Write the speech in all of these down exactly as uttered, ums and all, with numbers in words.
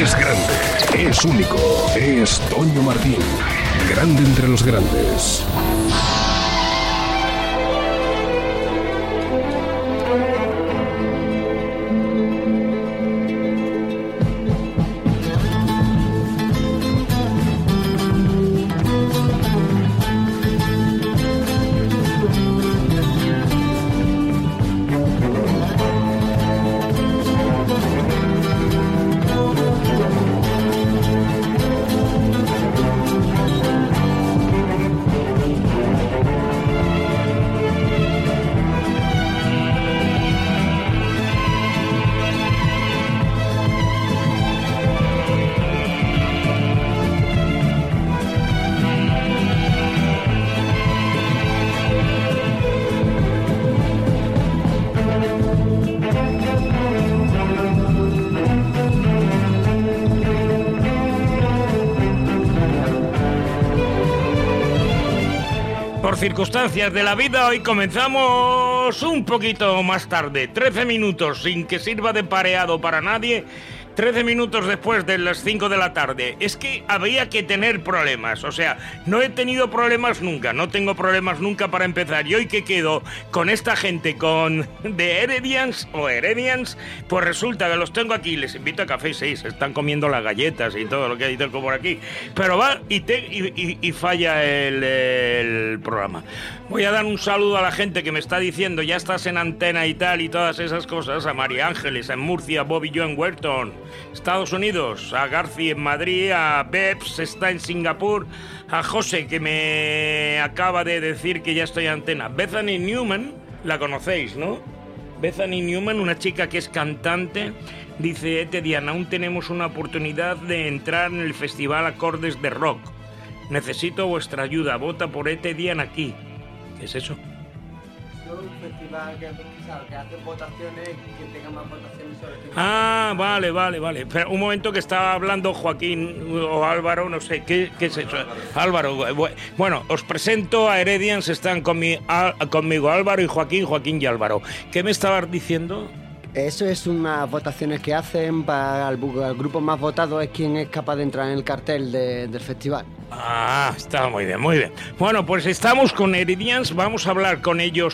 Es grande, es único, es Toño Martín. Grande entre los grandes. Por circunstancias de la vida, hoy comenzamos un poquito más tarde, trece minutos, sin que sirva de pareado para nadie, trece minutos después de las cinco de la tarde. Es que había que tener problemas, o sea, no he tenido problemas nunca, no tengo problemas nunca para empezar. Y hoy que quedo con esta gente, con de Heredians o Heredians, pues resulta que los tengo aquí, les invito a café, sí, se están comiendo las galletas y todo lo que hay por aquí, pero va y, te, y, y, y falla el, el programa. Voy a dar un saludo a la gente que me está diciendo, ya estás en antena y tal y todas esas cosas, a María Ángeles en Murcia, a Bobby Joe en Huerton, Estados Unidos, a García en Madrid, a Bebs está en Singapur, a José que me acaba de decir que ya estoy en antena. Bethany Newman, la conocéis, ¿no? Bethany Newman, una chica que es cantante, dice: Ete Diana, aún tenemos una oportunidad de entrar en el Festival Acordes de Rock. Necesito vuestra ayuda, vota por Ete Diana aquí. ¿Qué es eso? Es un festival que, que hacen votaciones, que tenga más votaciones sobre el Ah, vale, vale, vale. Pero un momento que estaba hablando Joaquín o Álvaro, no sé, ¿qué, qué es eso? Álvaro, bueno, os presento a Heredians, están conmi, a, conmigo Álvaro y Joaquín, Joaquín y Álvaro. ¿Qué me estabas diciendo? Eso es unas votaciones que hacen para el, el grupo más votado es quien es capaz de entrar en el cartel de, del festival. Ah, está muy bien, muy bien. Bueno, pues estamos con Heredians, vamos a hablar con ellos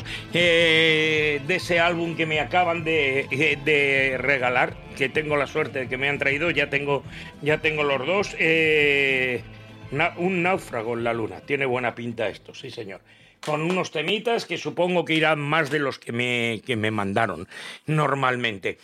eh, de ese álbum que me acaban de, de regalar, que tengo la suerte de que me han traído, ya tengo, ya tengo los dos. Eh, na, un náufrago en la luna, tiene buena pinta esto, sí señor. Con unos temitas que supongo que irán más de los que me, que me mandaron normalmente.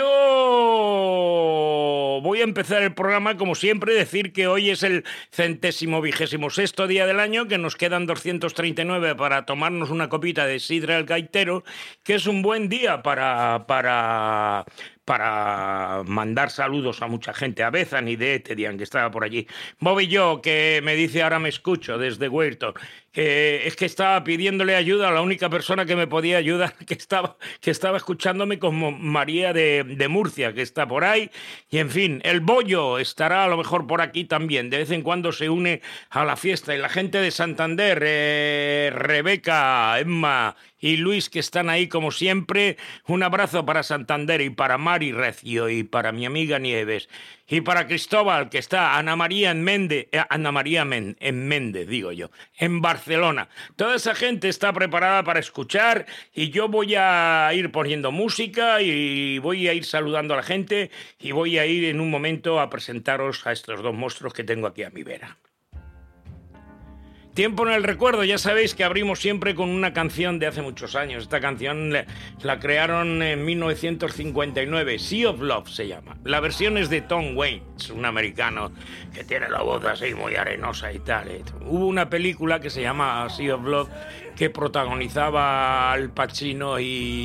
Yo voy a empezar el programa, como siempre, decir que hoy es el centésimo vigésimo sexto día del año, que nos quedan doscientos treinta y nueve para tomarnos una copita de sidra el gaitero, que es un buen día para... para para mandar saludos a mucha gente, a Bethany de Etedian, que estaba por allí. Bobby Joe, que me dice, ahora me escucho, desde Huerton, que es que estaba pidiéndole ayuda a la única persona que me podía ayudar, que estaba, que estaba escuchándome, como María de, de Murcia, que está por ahí, y en fin, el Bollo estará a lo mejor por aquí también, de vez en cuando se une a la fiesta, y la gente de Santander, eh, Rebeca, Emma y Luis, que están ahí como siempre. Un abrazo para Santander y para Mari Recio y para mi amiga Nieves y para Cristóbal, que está, Ana María en Méndez, eh, Ana María Men, en Méndez, digo yo, en Barcelona. Toda esa gente está preparada para escuchar y yo voy a ir poniendo música y voy a ir saludando a la gente y voy a ir en un momento a presentaros a estos dos monstruos que tengo aquí a mi vera. Tiempo en el recuerdo, ya sabéis que abrimos siempre con una canción de hace muchos años. Esta canción la crearon en mil novecientos cincuenta y nueve, Sea of Love se llama. La versión es de Tom Waits, un americano que tiene la voz así muy arenosa y tal. Hubo una película que se llama Sea of Love que protagonizaba Al Pacino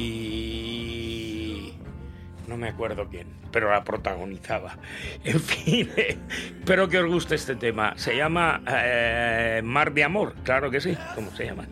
y... no me acuerdo quién, pero la protagonizaba. En fin, eh, espero que os guste este tema. Se llama eh, Mar de Amor, claro que sí. ¿Cómo se llama?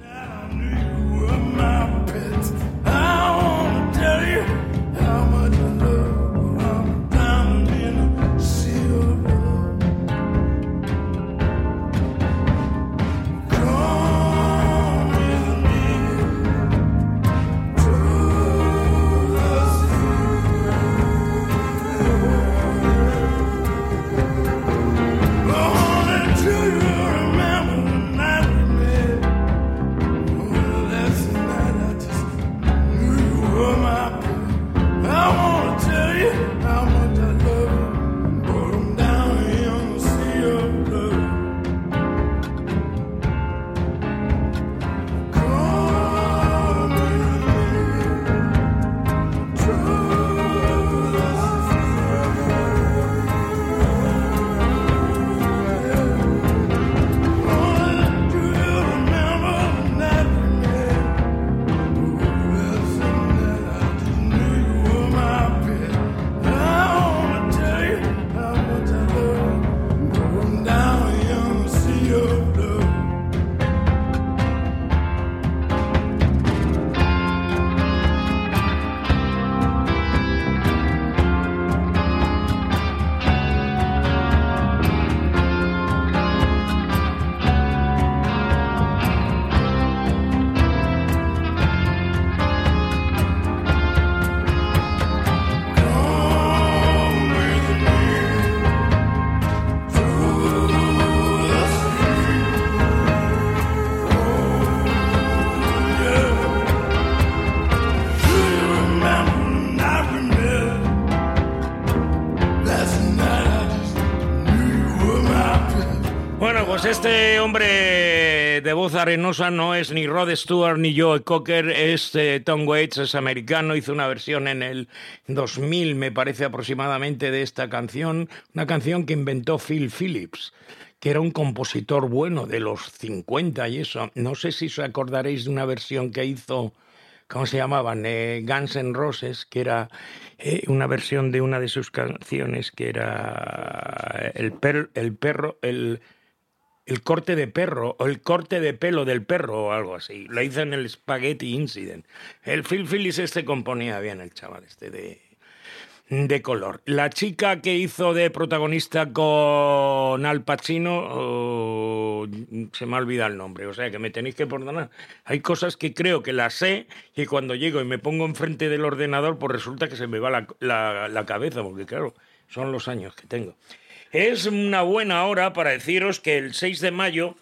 Bueno, pues este hombre de voz arenosa no es ni Rod Stewart ni Joe Cocker, es eh, Tom Waits, es americano, hizo una versión en el dos mil, me parece aproximadamente, de esta canción, una canción que inventó Phil Phillips, que era un compositor bueno de los cincuenta y eso. No sé si os acordaréis de una versión que hizo, ¿cómo se llamaban? Eh, Guns N' Roses, que era eh, una versión de una de sus canciones que era el, per, el perro, el... El corte de perro, o el corte de pelo del perro, o algo así. Lo hizo en el Spaghetti Incident. El Phil Phillips este componía bien, el chaval este de, de color. La chica que hizo de protagonista con Al Pacino, oh, se me ha olvidado el nombre, o sea que me tenéis que perdonar. Hay cosas que creo que las sé y cuando llego y me pongo enfrente del ordenador, pues resulta que se me va la, la, la cabeza, porque claro, son los años que tengo. Es una buena hora para deciros que el seis de mayo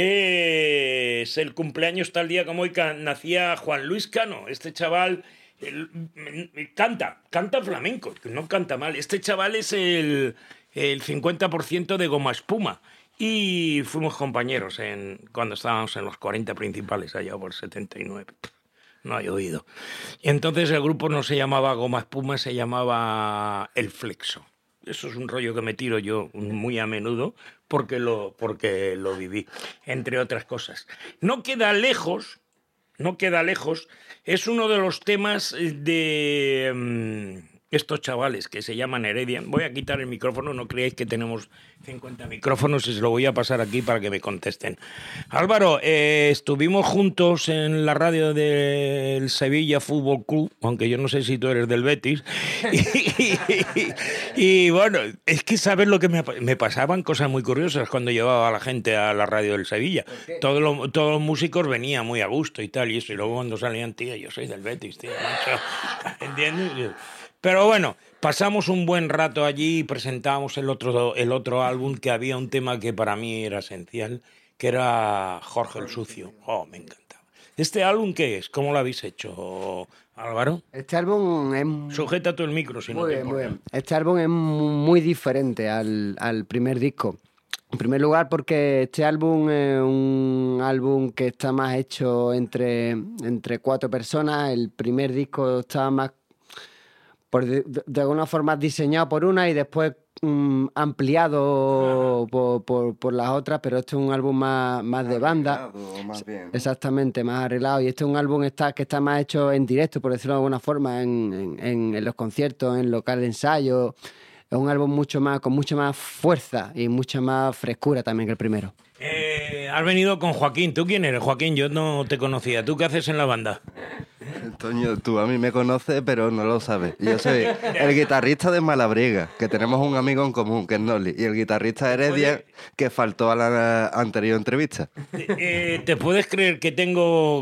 es el cumpleaños tal día como hoy que nacía Juan Luis Cano. Este chaval el, canta, canta flamenco, no canta mal. Este chaval es el, el cincuenta por ciento de Goma Espuma. Y fuimos compañeros en, cuando estábamos en los cuarenta principales, allá por setenta y nueve. No he oído. Y entonces el grupo no se llamaba Goma Espuma, se llamaba El Flexo. Eso es un rollo que me tiro yo muy a menudo porque lo, porque lo viví, entre otras cosas. No queda lejos, no queda lejos, es uno de los temas de um, estos chavales que se llaman Heredia. Voy a quitar el micrófono, no creáis que tenemos cincuenta micrófonos y se lo voy a pasar aquí para que me contesten. Álvaro, eh, estuvimos juntos en la radio del Sevilla Fútbol Club, aunque yo no sé si tú eres del Betis, y, y, y, y bueno, es que sabes lo que me, me pasaban cosas muy curiosas cuando llevaba a la gente a la radio del Sevilla. Todos los, todos los músicos venían muy a gusto y tal, y eso, y luego cuando salían, tío, yo soy del Betis, tío, macho, ¿entiendes? Pero bueno, pasamos un buen rato allí y presentábamos el otro, el otro álbum, que había un tema que para mí era esencial, que era Jorge el Sucio. Oh, me encantaba. ¿Este álbum qué es? ¿Cómo lo habéis hecho, Álvaro? Este álbum es... Sujeta tú el micro, si no te importa. Muy bien. Este álbum es muy diferente al, al primer disco. En primer lugar porque este álbum es un álbum que está más hecho entre, entre cuatro personas. El primer disco estaba más... Por de, de alguna forma diseñado por una y después um, ampliado por, por, por las otras, pero este es un álbum más, más de banda. Arreglado, más bien. Exactamente, más arreglado. Y este es un álbum está, que está más hecho en directo, por decirlo de alguna forma, en, en, en los conciertos, en local de ensayo. Es un álbum mucho más, con mucha más fuerza y mucha más frescura también que el primero. Eh, has venido con Joaquín. ¿Tú quién eres, Joaquín? Yo no te conocía. ¿Tú qué haces en la banda? Toño, tú a mí me conoces, pero no lo sabes. Yo soy el guitarrista de Malabriega, que tenemos un amigo en común, que es Noli, y el guitarrista Heredia, que faltó a la anterior entrevista. Eh, ¿Te puedes creer que tengo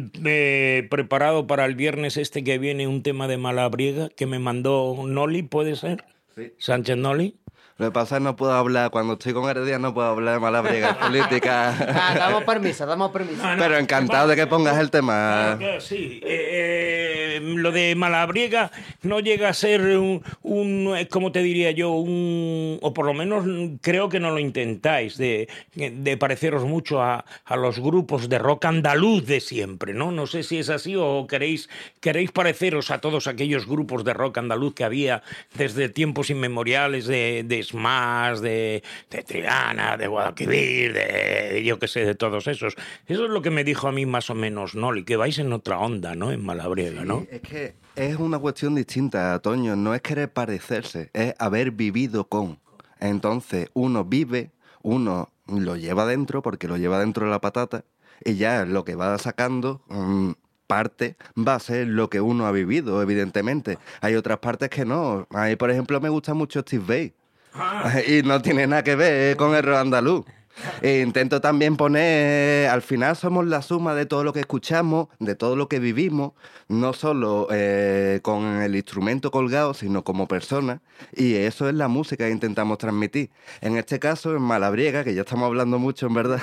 eh, preparado para el viernes este que viene un tema de Malabriega que me mandó Noli, ¿puede ser? Sí. Sánchez Noli. Lo que pasa es que no puedo hablar, cuando estoy con Heredia no puedo hablar de Malabriega, política. Ah, damos permiso, damos permiso. No, no, Pero encantado de que pongas el tema. Claro, claro, sí. Eh, eh, lo de Malabriega no llega a ser un, un, ¿cómo te diría yo? Un, o por lo menos creo que no lo intentáis, de, de pareceros mucho a, a los grupos de rock andaluz de siempre, ¿no? No sé si es así o queréis, queréis pareceros a todos aquellos grupos de rock andaluz que había desde tiempos inmemoriales, de, de Smash, de, de Triana, de Guadalquivir, de yo qué sé, de todos esos. Eso es lo que me dijo a mí más o menos Noli, que vais en otra onda, ¿no? En Malabriega, ¿no? Sí, es que es una cuestión distinta, Toño. No es querer parecerse, es haber vivido con. Entonces, uno vive, uno lo lleva dentro, porque lo lleva dentro de la patata, y ya lo que va sacando... Mmm, parte va a ser lo que uno ha vivido, evidentemente. Hay otras partes que no. A mí, por ejemplo, me gusta mucho Steve Vai. Ah. Y no tiene nada que ver con el rock andaluz. E intento también poner, al final somos la suma de todo lo que escuchamos, de todo lo que vivimos, no solo eh, con el instrumento colgado, sino como persona, y eso es la música que intentamos transmitir. En este caso, en Malabriega, que ya estamos hablando mucho, en verdad,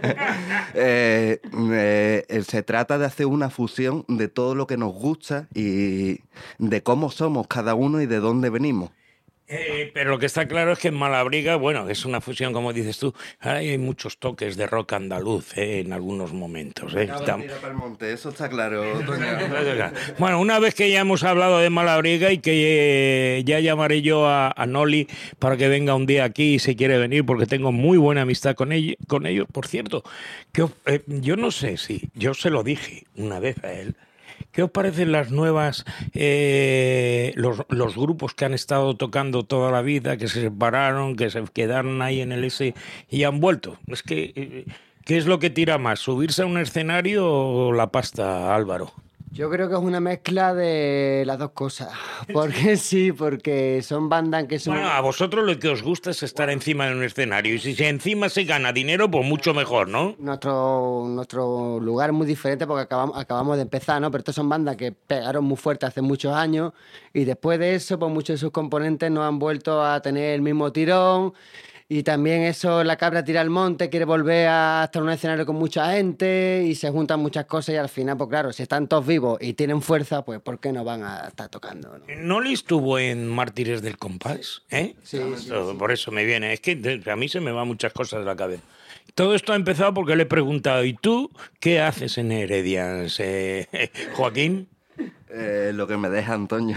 eh, eh, se trata de hacer una fusión de todo lo que nos gusta y de cómo somos cada uno y de dónde venimos. Eh, pero lo que está claro es que en Malabriga, bueno, es una fusión, como dices tú, ahora hay muchos toques de rock andaluz eh, en algunos momentos. Eh. Está... Tira para el monte, eso está claro, Toño. Bueno, una vez que ya hemos hablado de Malabriga y que eh, ya llamaré yo a, a Noli para que venga un día aquí si quiere venir, porque tengo muy buena amistad con, ell con ellos. Por cierto, que, eh, yo no sé si, yo se lo dije una vez a él, ¿qué os parecen las nuevas, eh, los, los grupos que han estado tocando toda la vida, que se separaron, que se quedaron ahí en el S y han vuelto? Es que, eh, ¿qué es lo que tira más, subirse a un escenario o la pasta, Álvaro? Yo creo que es una mezcla de las dos cosas. Porque sí, porque son bandas que son... Bueno, a vosotros lo que os gusta es estar encima de un escenario. Y si encima se gana dinero, pues mucho mejor, ¿no? Nuestro, nuestro lugar es muy diferente porque acabamos, acabamos de empezar, ¿no? Pero estas son bandas que pegaron muy fuerte hace muchos años y después de eso, pues muchos de sus componentes no han vuelto a tener el mismo tirón. Y también eso, la cabra tira al monte, quiere volver a estar en un escenario con mucha gente y se juntan muchas cosas y al final, pues claro, si están todos vivos y tienen fuerza, pues ¿por qué no van a estar tocando? ¿No? ¿Noli estuvo en Mártires del Compás? ¿Eh? Sí, sí, sí. Por eso me viene. Es que a mí se me van muchas cosas de la cabeza. Todo esto ha empezado porque le he preguntado, ¿y tú qué haces en Heredians, eh, Joaquín? Eh, lo que me deja Antonio.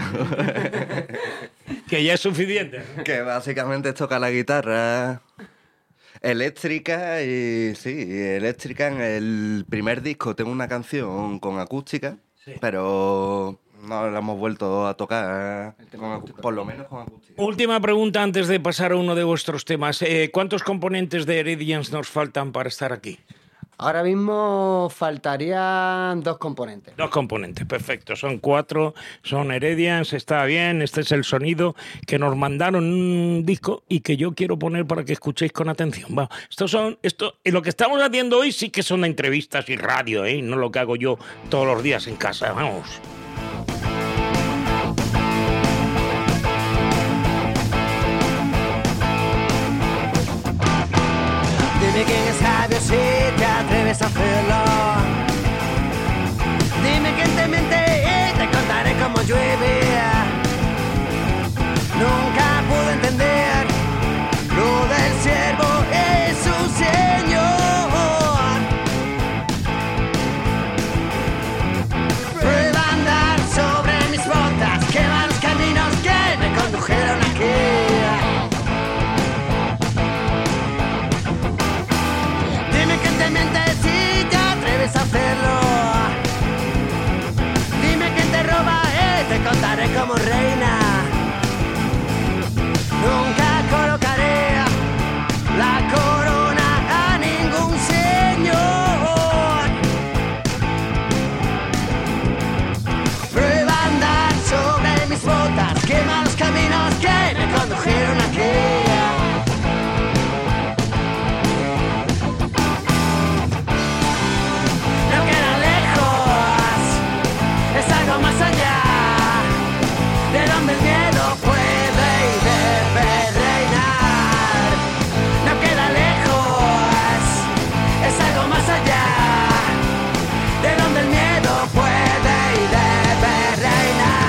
Que ya es suficiente. Que básicamente toca la guitarra eléctrica y sí, eléctrica. En el primer disco tengo una canción con acústica, sí, pero no la hemos vuelto a tocar, con, por lo menos con acústica. Última pregunta antes de pasar a uno de vuestros temas. Eh, ¿Cuántos componentes de Heredians nos faltan para estar aquí? Ahora mismo faltarían dos componentes. Dos componentes, perfecto. Son cuatro, son Heredians, está bien. Este es el sonido que nos mandaron un disco y que yo quiero poner para que escuchéis con atención. Va, estos son, esto, y lo que estamos haciendo hoy sí que son entrevistas y radio, ¿eh? No lo que hago yo todos los días en casa. Vamos. Dime quién es sabio si te atreves a hacerlo. Dime quién te miente y te contaré cómo llueve. Nunca pude entender lo del siervo y su señor. Prueba a andar sobre mis botas, que van los caminos que me condujeron aquí. Si te atreves a hacerlo, dime quién te roba y te contaré como reina. Nunca colocaré la corona a ningún señor. Prueba a andar sobre mis botas, quema los caminos que me condujeron aquí. Más allá de donde el miedo puede y debe reinar, no queda lejos, es algo más allá de donde el miedo puede y debe reinar.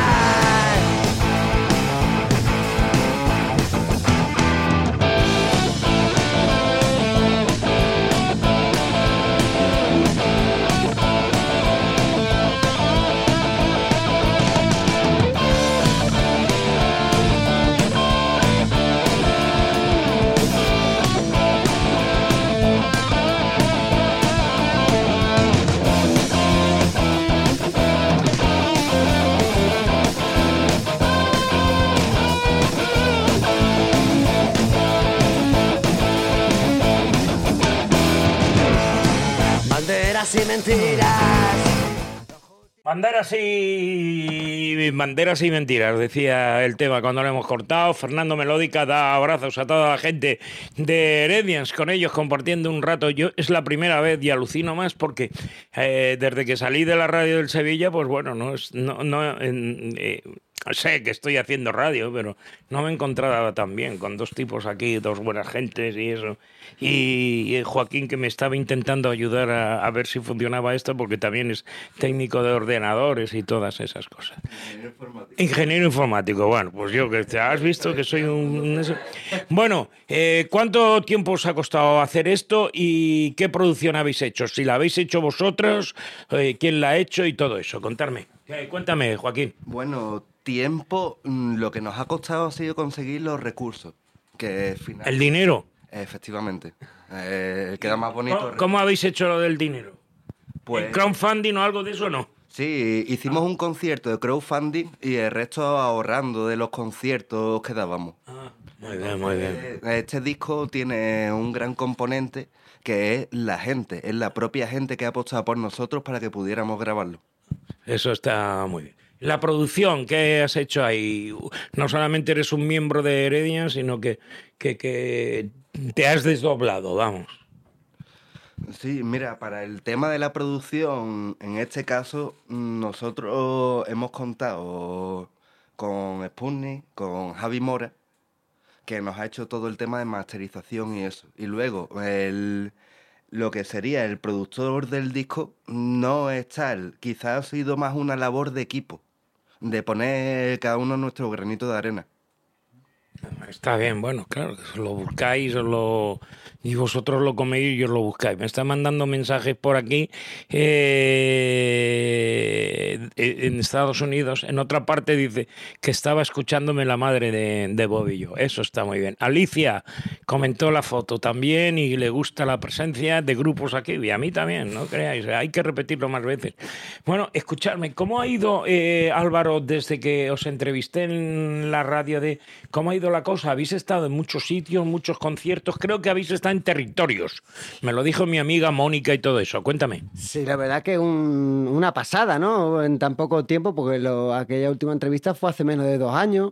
Banderas y mentiras. Banderas y banderas y mentiras, decía el tema cuando lo hemos cortado. Fernando Melódica da abrazos a toda la gente de Heredians, con ellos compartiendo un rato. Yo es la primera vez y alucino más porque eh, desde que salí de la radio del Sevilla, pues bueno, no es, no, no, eh, sé que estoy haciendo radio, pero no me encontraba tan bien con dos tipos aquí, dos buenas gentes y eso. Y, y Joaquín, que me estaba intentando ayudar a, a ver si funcionaba esto, porque también es técnico de ordenadores y todas esas cosas. Ingeniero informático. Ingeniero informático, bueno, pues yo que te has visto que soy un... Bueno, eh, ¿cuánto tiempo os ha costado hacer esto y qué producción habéis hecho? Si la habéis hecho vosotros, eh, quién la ha hecho y todo eso. Contarme. Eh, cuéntame, Joaquín. Bueno, tiempo, mm, lo que nos ha costado ha sido conseguir los recursos. Que final... ¿El dinero? Efectivamente. Eh, queda más bonito. ¿Cómo, ¿Cómo habéis hecho lo del dinero? Pues, ¿En crowdfunding o algo de eso no? Sí, hicimos un concierto de crowdfunding y el resto ahorrando de los conciertos que dábamos. Ah, muy bien, muy bien. Este disco tiene un gran componente que es la gente, es la propia gente que ha apostado por nosotros para que pudiéramos grabarlo. Eso está muy bien. La producción que has hecho ahí, no solamente eres un miembro de Heredia, sino que, que, que te has desdoblado, vamos. Sí, mira, para el tema de la producción, en este caso, nosotros hemos contado con Sputnik, con Javi Mora, que nos ha hecho todo el tema de masterización y eso. Y luego, el, lo que sería el productor del disco no es tal, quizás ha sido más una labor de equipo, de poner cada uno nuestro granito de arena. Está bien, bueno, claro, que os lo buscáis os lo... y vosotros lo coméis y os lo buscáis. Me están mandando mensajes por aquí eh, en Estados Unidos. En otra parte dice que estaba escuchándome la madre de, de Bobillo. Eso está muy bien. Alicia comentó la foto también y le gusta la presencia de grupos aquí. Y a mí también, no creáis, hay que repetirlo más veces. Bueno, escuchadme, ¿cómo ha ido, eh, Álvaro, desde que os entrevisté en la radio de... ¿Cómo ha ido la cosa? Habéis estado en muchos sitios, muchos conciertos, creo que habéis estado en territorios. Me lo dijo mi amiga Mónica y todo eso. Cuéntame. Sí, la verdad que un, una pasada, ¿no? En tan poco tiempo, porque lo, aquella última entrevista fue hace menos de dos años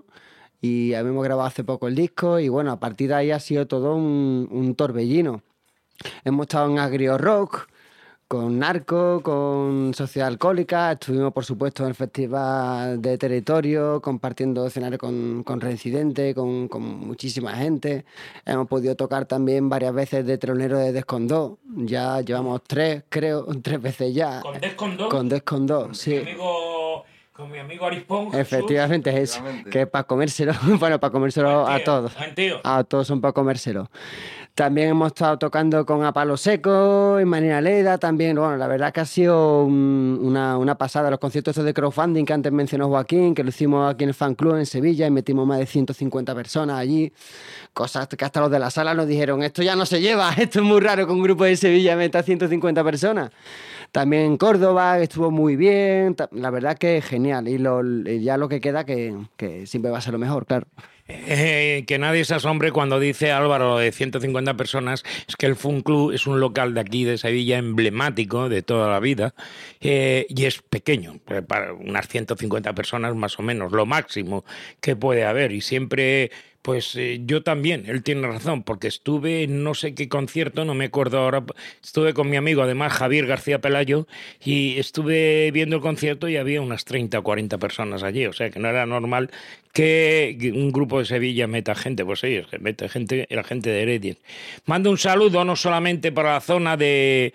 y habíamos grabado hace poco el disco y bueno, a partir de ahí ha sido todo un, un torbellino. Hemos estado en Agrio Rock, con Narco, con Sociedad Alcohólica, estuvimos por supuesto en el Festival de Territorio, compartiendo escenario con, con Reincidente, con, con muchísima gente. Hemos podido tocar también varias veces de telonero de Descondó, ya llevamos tres, creo, tres veces ya. ¿Con Descondó? Con Descondó, sí. Mi amigo... Con mi amigo Arispón. Efectivamente es eso, que es para comérselo, bueno, para comérselo Buen a tío, todos. buen tío. A todos son para comérselo. También hemos estado tocando con A Palo Seco, en Marina Leda, también, bueno, la verdad que ha sido un, una, una pasada. Los conciertos estos de crowdfunding que antes mencionó Joaquín, que lo hicimos aquí en el Fan Club en Sevilla y metimos más de ciento cincuenta personas allí. Cosas que hasta los de la sala nos dijeron, esto ya no se lleva, esto es muy raro que un grupo de Sevilla meta ciento cincuenta personas. También en Córdoba estuvo muy bien, la verdad que genial. Y lo, ya lo que queda que, que siempre va a ser lo mejor, claro. Eh, que nadie se asombre cuando dice Álvaro de ciento cincuenta personas, es que el Fun Club es un local de aquí de Sevilla emblemático de toda la vida eh, y es pequeño, para unas ciento cincuenta personas más o menos, lo máximo que puede haber y siempre... Pues eh, yo también, él tiene razón, porque estuve en no sé qué concierto, no me acuerdo ahora, estuve con mi amigo, además, Javier García Pelayo, y estuve viendo el concierto y había unas treinta o cuarenta personas allí, o sea que no era normal que un grupo de Sevilla meta gente, pues sí, es que mete gente, la gente de Heredia. Mando un saludo no solamente para la zona de,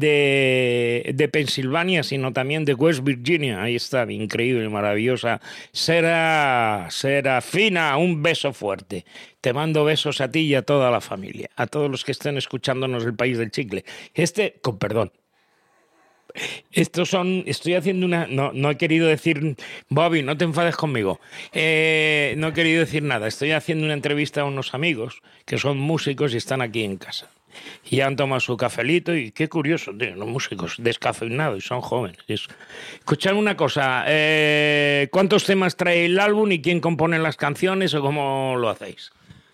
de, de Pensilvania, sino también de West Virginia, ahí está, increíble, maravillosa, Sera, Serafina, un beso fuerte. Te mando besos a ti y a toda la familia, a todos los que estén escuchándonos del país del chicle. Este, con perdón. Estos son, estoy haciendo una, no, no he querido decir, Bobby, no te enfades conmigo, eh, no he querido decir nada, estoy haciendo una entrevista a unos amigos que son músicos y están aquí en casa. Y ya han tomado su cafelito y qué curioso, tío, los músicos descafeinados y son jóvenes. Escuchadme una cosa, eh, ¿cuántos temas trae el álbum y quién compone las canciones o cómo lo hacéis?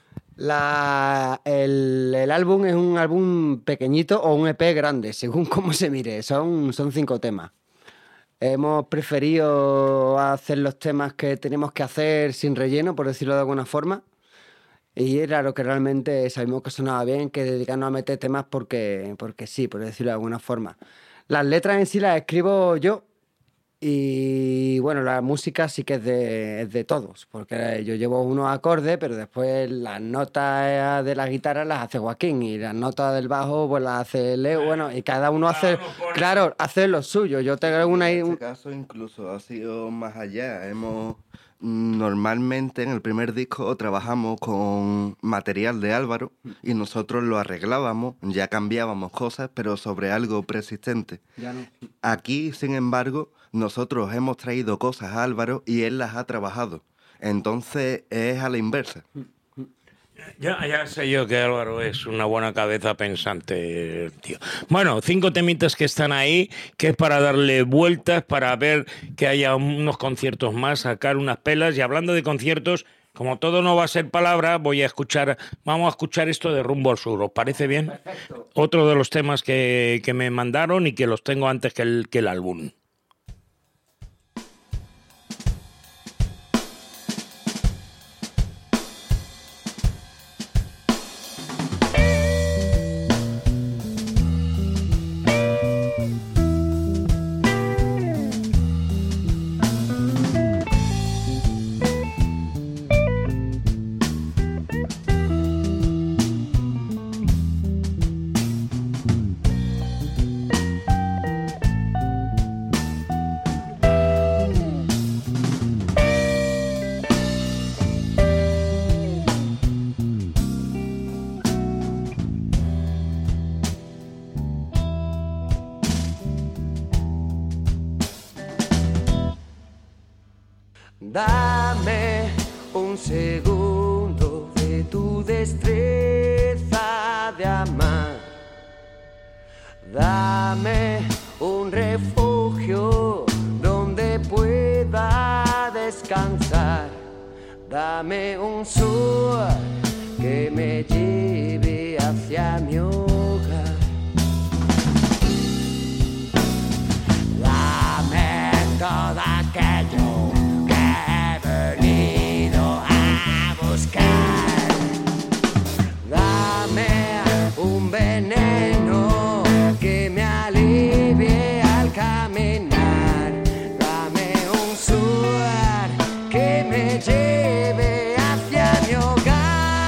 La, el, el álbum es un álbum pequeñito o un E P grande, según cómo se mire, son, son cinco temas. Hemos preferido hacer los temas que tenemos que hacer sin relleno, por decirlo de alguna forma. Y era lo que realmente sabíamos que sonaba bien, que dedicarnos a meter temas porque, porque sí, por decirlo de alguna forma. Las letras en sí las escribo yo Y bueno, la música sí que es de, es de todos, porque yo llevo unos acordes, pero después las notas de la guitarra las hace Joaquín y las notas del bajo pues las hace Leo, bueno, y cada uno hace, claro, hace lo suyo. Yo tengo una... En este caso incluso ha sido más allá. Hemos normalmente en el primer disco trabajamos con material de Álvaro y nosotros lo arreglábamos, ya cambiábamos cosas, pero sobre algo persistente. Ya no. Aquí, sin embargo, nosotros hemos traído cosas a Álvaro y él las ha trabajado. Entonces es a la inversa. Ya, ya sé yo que Álvaro es una buena cabeza pensante, tío. Bueno, cinco temitas que están ahí, que es para darle vueltas, para ver que haya unos conciertos más, sacar unas pelas. Y hablando de conciertos, como todo no va a ser palabra, voy a escuchar, vamos a escuchar esto de Rumbo al Sur. ¿Os parece bien? Perfecto. Otro de los temas que, que me mandaron y que los tengo antes que el, que el álbum. Dame un segundo de tu destreza de amar. Dame un refugio donde pueda descansar. Dame un sol que me lleve hacia mi hogar. Dame todo aquello buscar. Dame un veneno que me alivie al caminar. Dame un suar que me lleve hacia mi hogar.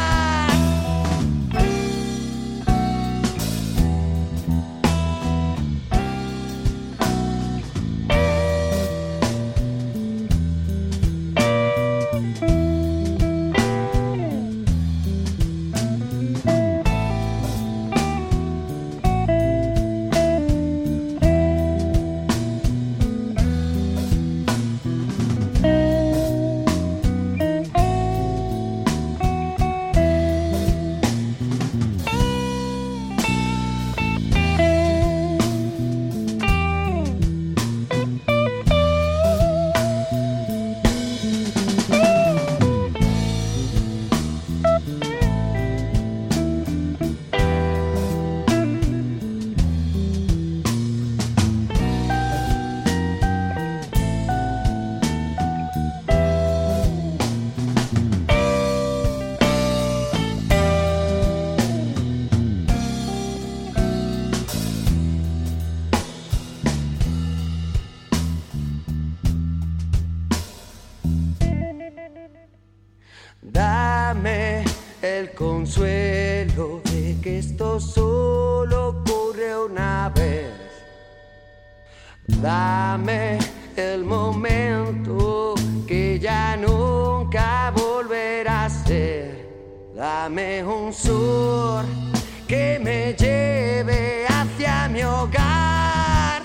Dame el consuelo de que esto solo ocurre una vez. Dame el momento que ya nunca volverá a ser. Dame un sur que me lleve hacia mi hogar.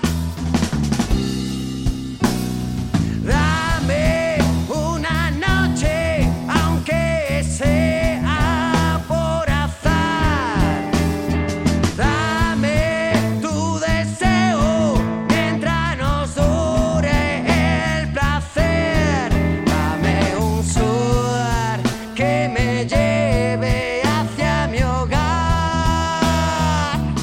Dame una noche, aunque sea por azar. Dame tu deseo mientras nos dure el placer. Dame un sur que me lleve hacia mi hogar.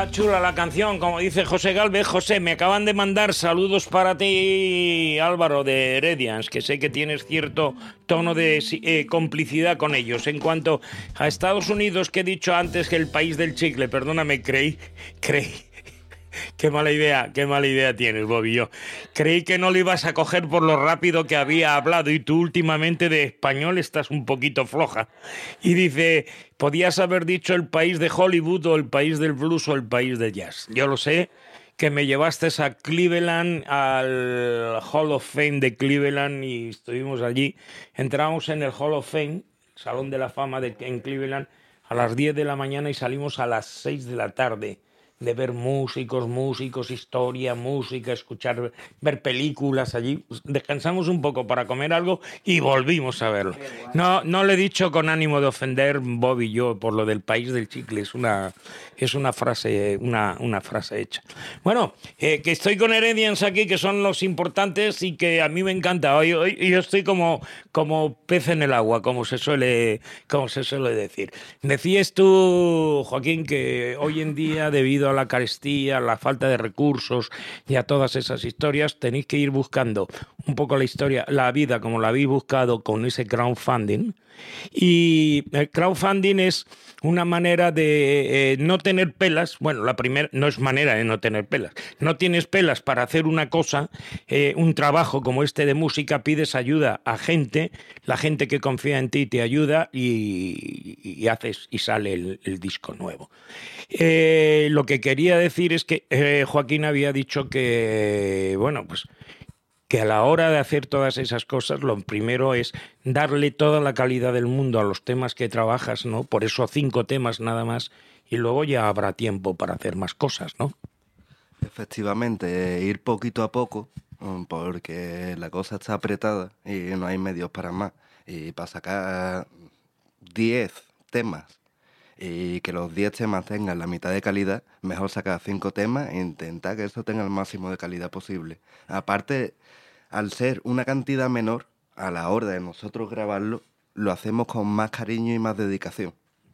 Está chula la canción, como dice José Galvez. José, me acaban de mandar saludos para ti, Álvaro, de Heredians, que sé que tienes cierto tono de eh, complicidad con ellos. En cuanto a Estados Unidos, que he dicho antes que el país del chicle, perdóname, creí, creí. Qué mala idea, qué mala idea tienes, Bobby. Yo creí que no lo ibas a coger por lo rápido que había hablado y tú últimamente de español estás un poquito floja. Y dice, podías haber dicho el país de Hollywood o el país del blues o el país del jazz. Yo lo sé, que me llevaste a Cleveland, al Hall of Fame de Cleveland y estuvimos allí. Entramos en el Hall of Fame, Salón de la Fama de, en Cleveland, a las diez de la mañana y salimos a las seis de la tarde. De ver músicos, músicos, historia, música, escuchar, ver películas allí. Descansamos un poco para comer algo y volvimos a verlo. No, no le he dicho con ánimo de ofender, Bobby, yo, por lo del país del chicle. Es una, es una frase, una, una frase hecha. Bueno, eh, que estoy con Heredians aquí, que son los importantes y que a mí me encanta. Hoy, hoy yo estoy como, como pez en el agua, como se suele, como se suele decir. Decías tú, Joaquín, que hoy en día, debido a la carestía, a la falta de recursos y a todas esas historias, tenéis que ir buscando un poco la historia, la vida como la habéis buscado con ese crowdfunding. Y el crowdfunding es una manera de eh, no tener pelas. Bueno, la primera no es manera de no tener pelas. No tienes pelas para hacer una cosa, eh, un trabajo como este de música, pides ayuda a gente, la gente que confía en ti te ayuda y, y haces y sale el, el disco nuevo. Eh, lo que quería decir es que eh, Joaquín había dicho que, bueno, pues que a la hora de hacer todas esas cosas, lo primero es darle toda la calidad del mundo a los temas que trabajas, ¿no? Por eso cinco temas nada más, y luego ya habrá tiempo para hacer más cosas, ¿no? Efectivamente, ir poquito a poco, porque la cosa está apretada y no hay medios para más. Y para sacar diez temas y que los diez temas tengan la mitad de calidad, mejor sacar cinco temas e intentar que eso tenga el máximo de calidad posible. Aparte, al ser una cantidad menor, a la hora de nosotros grabarlo, lo hacemos con más cariño y más dedicación.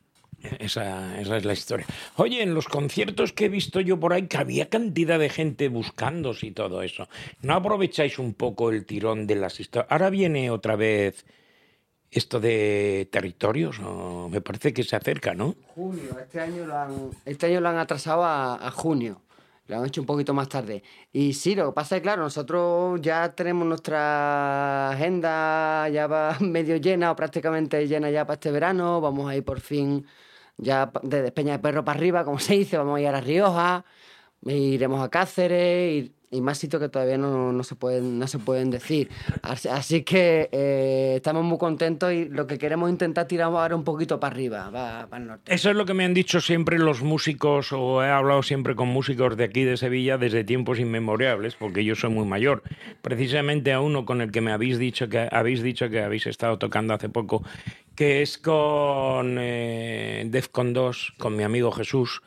Esa, esa es la historia. Oye, en los conciertos que he visto yo por ahí, que había cantidad de gente buscándose y todo eso, ¿no aprovecháis un poco el tirón de las historias? Ahora viene otra vez esto de territorios, o me parece que se acerca, ¿no? Junio, este año lo han, este año lo han atrasado a, a junio. Lo han hecho un poquito más tarde. Y sí, lo que pasa es que, claro, nosotros ya tenemos nuestra agenda ya va medio llena o prácticamente llena ya para este verano. Vamos a ir por fin ya desde Peña de Perro para arriba, como se dice. Vamos a ir a La Rioja, iremos a Cáceres y, y más sitios que todavía no, no, se pueden, no se pueden decir. Así, así que eh, estamos muy contentos y lo que queremos es intentar tirar ahora un poquito para arriba, para, para el norte. Eso es lo que me han dicho siempre los músicos, o he hablado siempre con músicos de aquí de Sevilla desde tiempos inmemoriales, porque yo soy muy mayor. Precisamente a uno con el que me habéis dicho que habéis dicho que habéis estado tocando hace poco, que es con eh, Defcon dos, con mi amigo Jesús.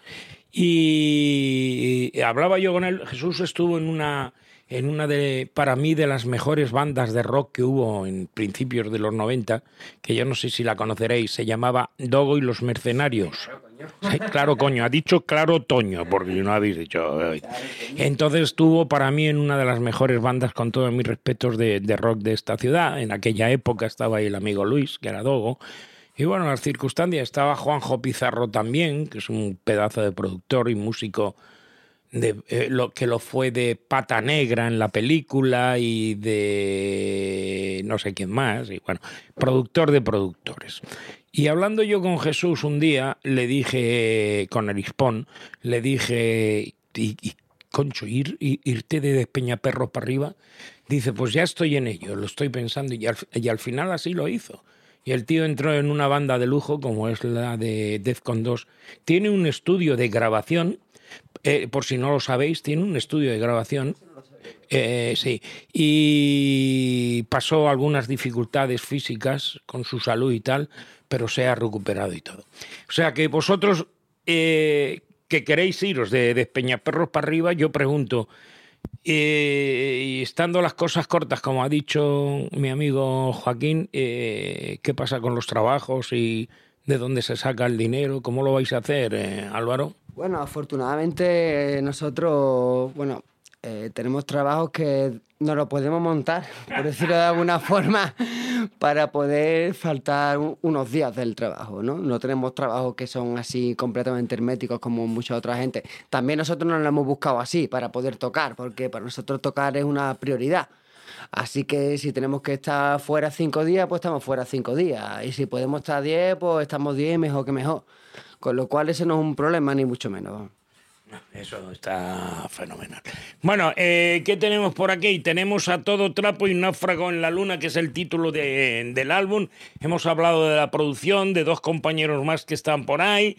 Y hablaba yo con él. Jesús estuvo en una, en una de, para mí, de las mejores bandas de rock que hubo en principios de los noventa, que yo no sé si la conoceréis, se llamaba Dogo y los Mercenarios. Sí, claro, coño, ha dicho claro, Toño, porque no habéis dicho. Entonces estuvo para mí en una de las mejores bandas, con todos mis respetos, de, de rock de esta ciudad. En aquella época estaba ahí el amigo Luis, que era Dogo. Y bueno, las circunstancias, estaba Juanjo Pizarro también, que es un pedazo de productor y músico de, eh, lo, que lo fue de Pata Negra en la película y de no sé quién más, y bueno, productor de productores. Y hablando yo con Jesús un día, le dije, con el Hispón, le dije, y, y concho, ir, irte de Despeñaperros para arriba, dice, pues ya estoy en ello, lo estoy pensando, y al, y al final así lo hizo. Y el tío entró en una banda de lujo como es la de Defcon dos. Tiene un estudio de grabación, eh, por si no lo sabéis, tiene un estudio de grabación. Eh, sí, y pasó algunas dificultades físicas con su salud y tal, pero se ha recuperado y todo. O sea que vosotros eh, que queréis iros de Despeñaperros para arriba, yo pregunto, Eh, y estando las cosas cortas, como ha dicho mi amigo Joaquín, eh, ¿qué pasa con los trabajos y de dónde se saca el dinero? ¿Cómo lo vais a hacer, eh, Álvaro? Bueno, afortunadamente eh, nosotros, bueno, eh, tenemos trabajos que nos lo podemos montar, por decirlo de alguna forma, para poder faltar un- unos días del trabajo, ¿no? No tenemos trabajos que son así completamente herméticos como mucha otra gente. También nosotros nos lo hemos buscado así, para poder tocar, porque para nosotros tocar es una prioridad. Así que si tenemos que estar fuera cinco días, pues estamos fuera cinco días. Y si podemos estar diez, pues estamos diez, mejor que mejor. Con lo cual ese no es un problema, ni mucho menos. Eso está fenomenal. Bueno, eh, ¿qué tenemos por aquí? Tenemos A Todo Trapo y Náufrago en la Luna, que es el título de- del álbum. Hemos hablado de la producción, de dos compañeros más que están por ahí.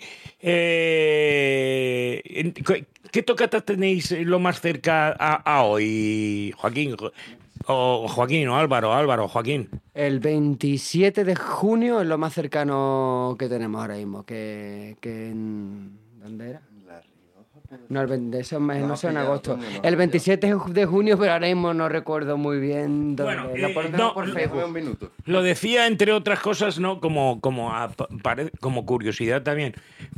Eh, ¿qué, qué tocata tenéis lo más cerca a, a hoy, Joaquín? O Joaquín, o Álvaro, Álvaro, Joaquín. El veintisiete de junio es lo más cercano que tenemos ahora mismo. Que, que en- ¿Dónde era? No, el veinte, eso me- no has sé, en pillado, agosto. Antonio, nos has El veintisiete de junio, pero ahora mismo no recuerdo muy bien dónde. Bueno, Lo eh, ponemos no, por lo- Facebook. Déjame un minuto. Lo decía, entre otras cosas, ¿no? Como, como, a- pare- como curiosidad también,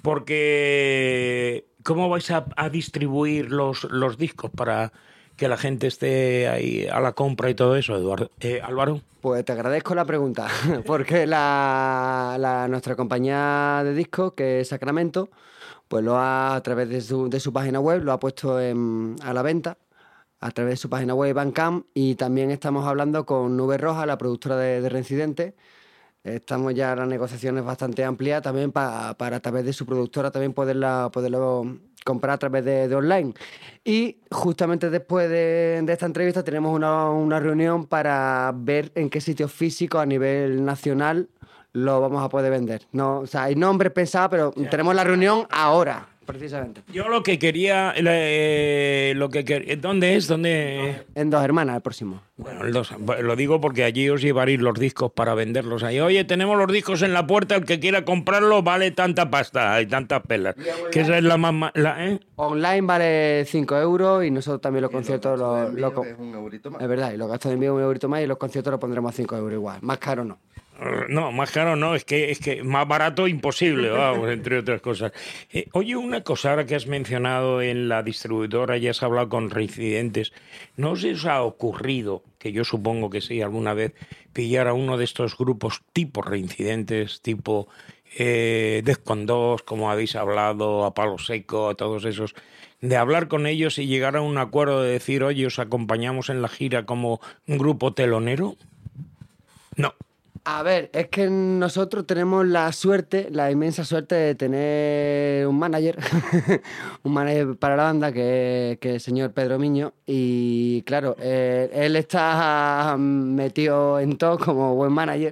porque ¿cómo vais a, a distribuir los, los discos para que la gente esté ahí a la compra y todo eso, Eduardo? Eh, Álvaro. Pues te agradezco la pregunta, porque la, la- nuestra compañía de discos, que es Sacramento, pues lo ha, a través de su, de su página web, lo ha puesto en- a la venta, a través de su página web Bandcamp, y también estamos hablando con Nube Roja, la productora de, de Reincidente. Estamos ya en las negociaciones bastante amplias también pa- para a través de su productora también poderla, poderlo comprar a través de, de online. Y justamente después de, de esta entrevista tenemos una, una reunión para ver en qué sitios físicos a nivel nacional lo vamos a poder vender. No, o sea, hay nombres pensados, pero tenemos la reunión ahora, precisamente. Yo lo que quería, eh, lo que quer- ¿dónde es? ¿Dónde? En Dos Hermanas, el próximo. Bueno, el dos- lo digo porque allí os llevaréis los discos para venderlos ahí. Oye, tenemos los discos en la puerta, el que quiera comprarlo vale tanta pasta, hay tantas pelas. Que esa es la más... ma- la- ¿eh? Online vale cinco euros y nosotros también los Y los conciertos gastos de los... envío, los co- que es un eurito más. Es verdad, y los gastos de envío un eurito más y los conciertos los pondremos a cinco euros igual. Más caro no. No, más caro no, es que es que más barato imposible, vamos, entre otras cosas. Eh, oye, una cosa ahora que has mencionado en la distribuidora, ya has hablado con Reincidentes, ¿no se os ha ocurrido, que yo supongo que sí, alguna vez, pillar a uno de estos grupos tipo Reincidentes, tipo eh, Defcon dos, como habéis hablado, a Palo Seco, a todos esos, de hablar con ellos y llegar a un acuerdo de decir, oye, os acompañamos en la gira como un grupo telonero? No. A ver, es que nosotros tenemos la suerte, la inmensa suerte de tener un manager, un manager para la banda que, que es el señor Pedro Miño. Y claro, eh, él está metido en todo como buen manager.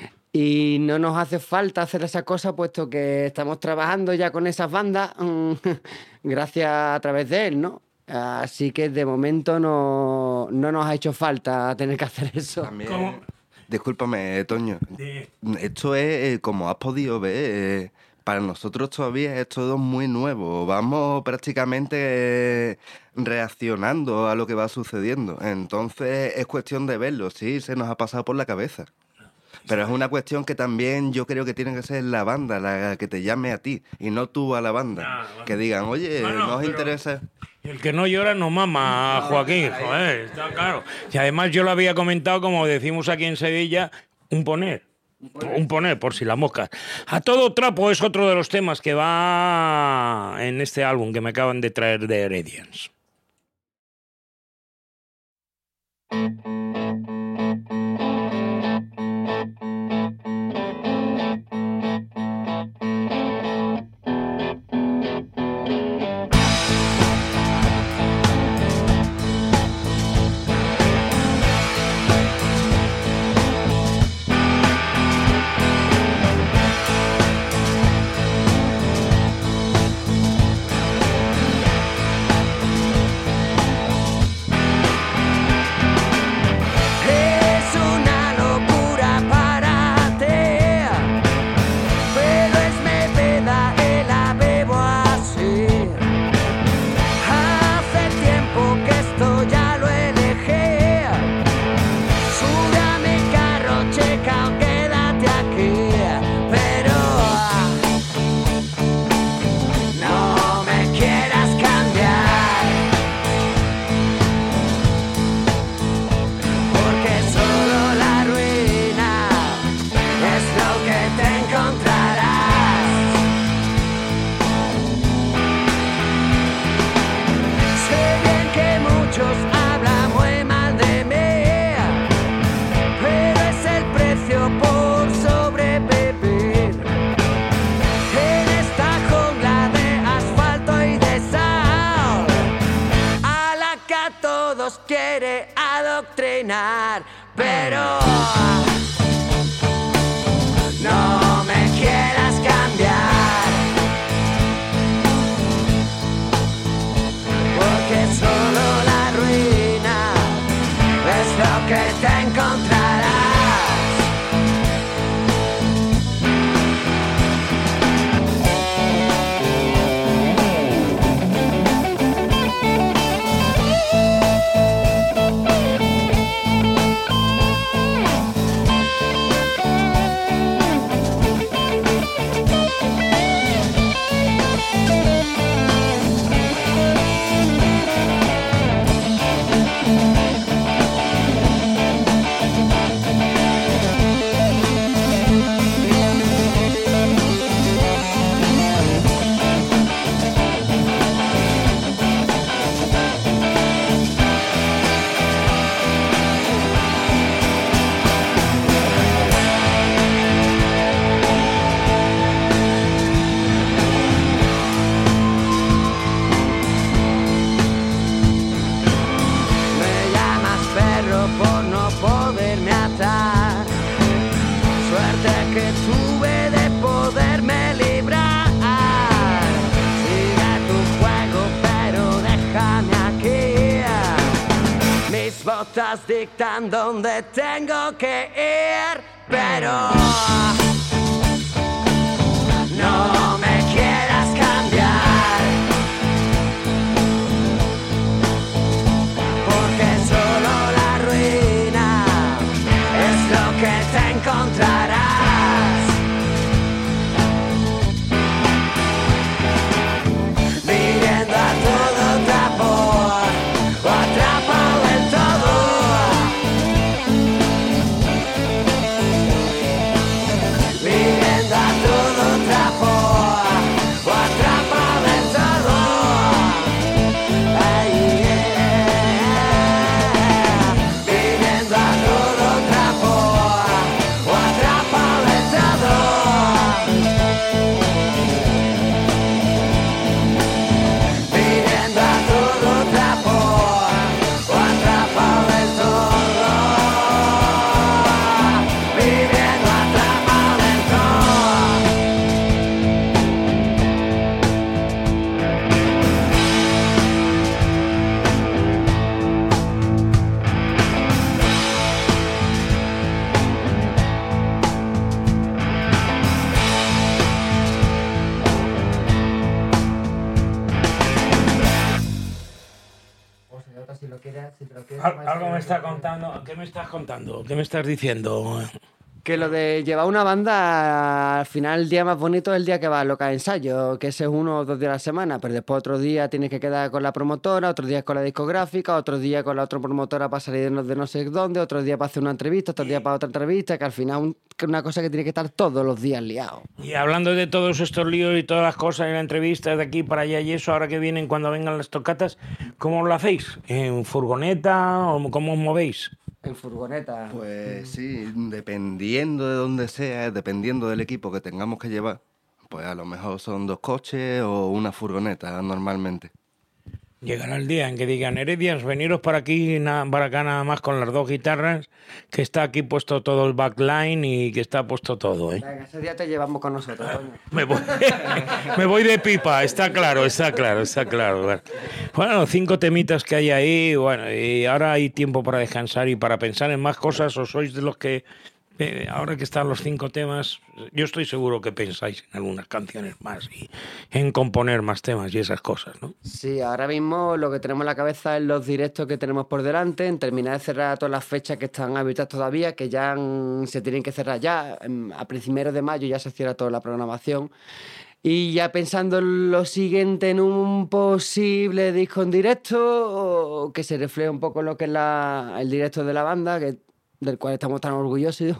Y no nos hace falta hacer esa cosa, puesto que estamos trabajando ya con esas bandas, mm, gracias a través de él, ¿no? Así que de momento no, no nos ha hecho falta tener que hacer eso. También, ¿Cómo? discúlpame, Toño. Esto es, eh, como has podido ver, eh, para nosotros todavía es todo muy nuevo. Vamos prácticamente eh, reaccionando a lo que va sucediendo. Entonces es cuestión de verlo, sí, se nos ha pasado por la cabeza. Pero es una cuestión que también yo creo que tiene que ser la banda la que te llame a ti y no tú a la banda. Ah, bueno. Que digan, oye, Bueno, nos pero- interesa... El que no llora no mama, Joaquín, joder, está claro. Y además yo lo había comentado, como decimos aquí en Sevilla, un poner. Un poner, por si la mosca. A Todo Trapo es otro de los temas que va en este álbum que me acaban de traer de Heredians. nos quiere adoctrinar, pero no me quieras cambiar, porque solo la ruina es lo que te encontrarás. Estás dictando dónde tengo que ir, pero no me quieras cambiar, porque solo la ruina es lo que te encontrarás. Viviendo a todo trapo o atrapado del todo. Viviendo a todo trapo o atrapado del todo. Ay, yeah. Viviendo a todo trapo o atrapado del todo. Viviendo a todo trapo o atrapado del todo. Viviendo atrapado del Al- Algo me está contando. ¿Qué me estás contando? ¿Qué me estás diciendo? Que lo de llevar una banda, al final el día más bonito es el día que vas a local ensayo, que ese es uno o dos días a la semana, pero después otro día tienes que quedar con la promotora, otro día con la discográfica, otro día con la otra promotora para salir de no, de no sé dónde, otro día para hacer una entrevista, otro día para otra entrevista, que al final un- que es una cosa que tiene que estar todos los días liado. Y hablando de todos estos líos y todas las cosas y las entrevistas de aquí para allá y eso, ahora que vienen cuando vengan las tocatas, ¿cómo lo hacéis? ¿En furgoneta o cómo os movéis? En furgoneta. Pues sí, dependiendo de dónde sea, dependiendo del equipo que tengamos que llevar, pues a lo mejor son dos coches o una furgoneta normalmente. Llegará el día en que digan, Heredians, veniros para aquí, na- para acá nada más con las dos guitarras, que está aquí puesto todo el backline y que está puesto todo, ¿eh? Venga, ese día te llevamos con nosotros, coño. Me voy, me voy de pipa, está claro, está claro, está claro. Bueno. Bueno, cinco temitas que hay ahí, bueno, y ahora hay tiempo para descansar y para pensar en más cosas, o sois de los que, eh, ahora que están los cinco temas, yo estoy seguro que pensáis en algunas canciones más y en componer más temas y esas cosas, ¿no? Sí, ahora mismo lo que tenemos en la cabeza es los directos que tenemos por delante, en terminar de cerrar todas las fechas que están abiertas todavía, que ya han- se tienen que cerrar ya. En- A primeros de mayo ya se cierra toda la programación. Y ya pensando en lo siguiente, en un posible disco en directo, o que se refleje un poco lo que es la, el directo de la banda, que, del cual estamos tan orgullosos.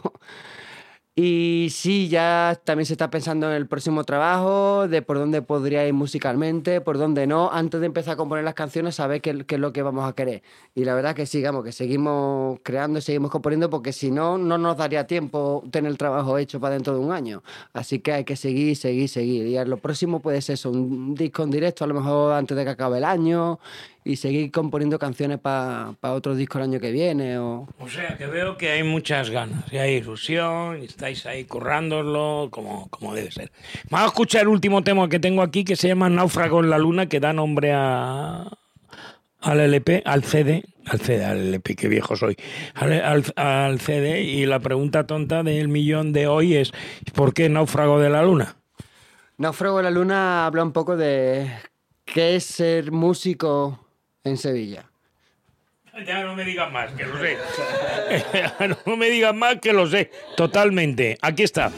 Y sí, ya también se está pensando en el próximo trabajo, de por dónde podría ir musicalmente, por dónde no. Antes de empezar a componer las canciones, saber qué, qué es lo que vamos a querer. Y la verdad que sigamos, que seguimos creando y seguimos componiendo, porque si no, no nos daría tiempo tener el trabajo hecho para dentro de un año. Así que hay que seguir, seguir, seguir. Y a lo próximo puede ser eso, un disco en directo, a lo mejor antes de que acabe el año. y seguir componiendo canciones para pa otros discos el año que viene. O... o sea, que veo que hay muchas ganas, y hay ilusión, y estáis ahí currándolo como, como debe ser. Vamos a escuchar el último tema que tengo aquí, que se llama Náufrago en la Luna, que da nombre a... al L P, al C D, al C D, al L P, qué viejo soy, al, al, al C D, y la pregunta tonta del millón de hoy es ¿por qué Náufrago de la Luna? Náufrago de la Luna habla un poco de qué es ser músico en Sevilla. Ya no me digas más, que lo sé. No me digas más, que lo sé, totalmente. Aquí está.